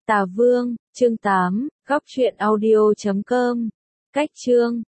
Tà Vương, chương 8, góc truyện audio.com. Cách chương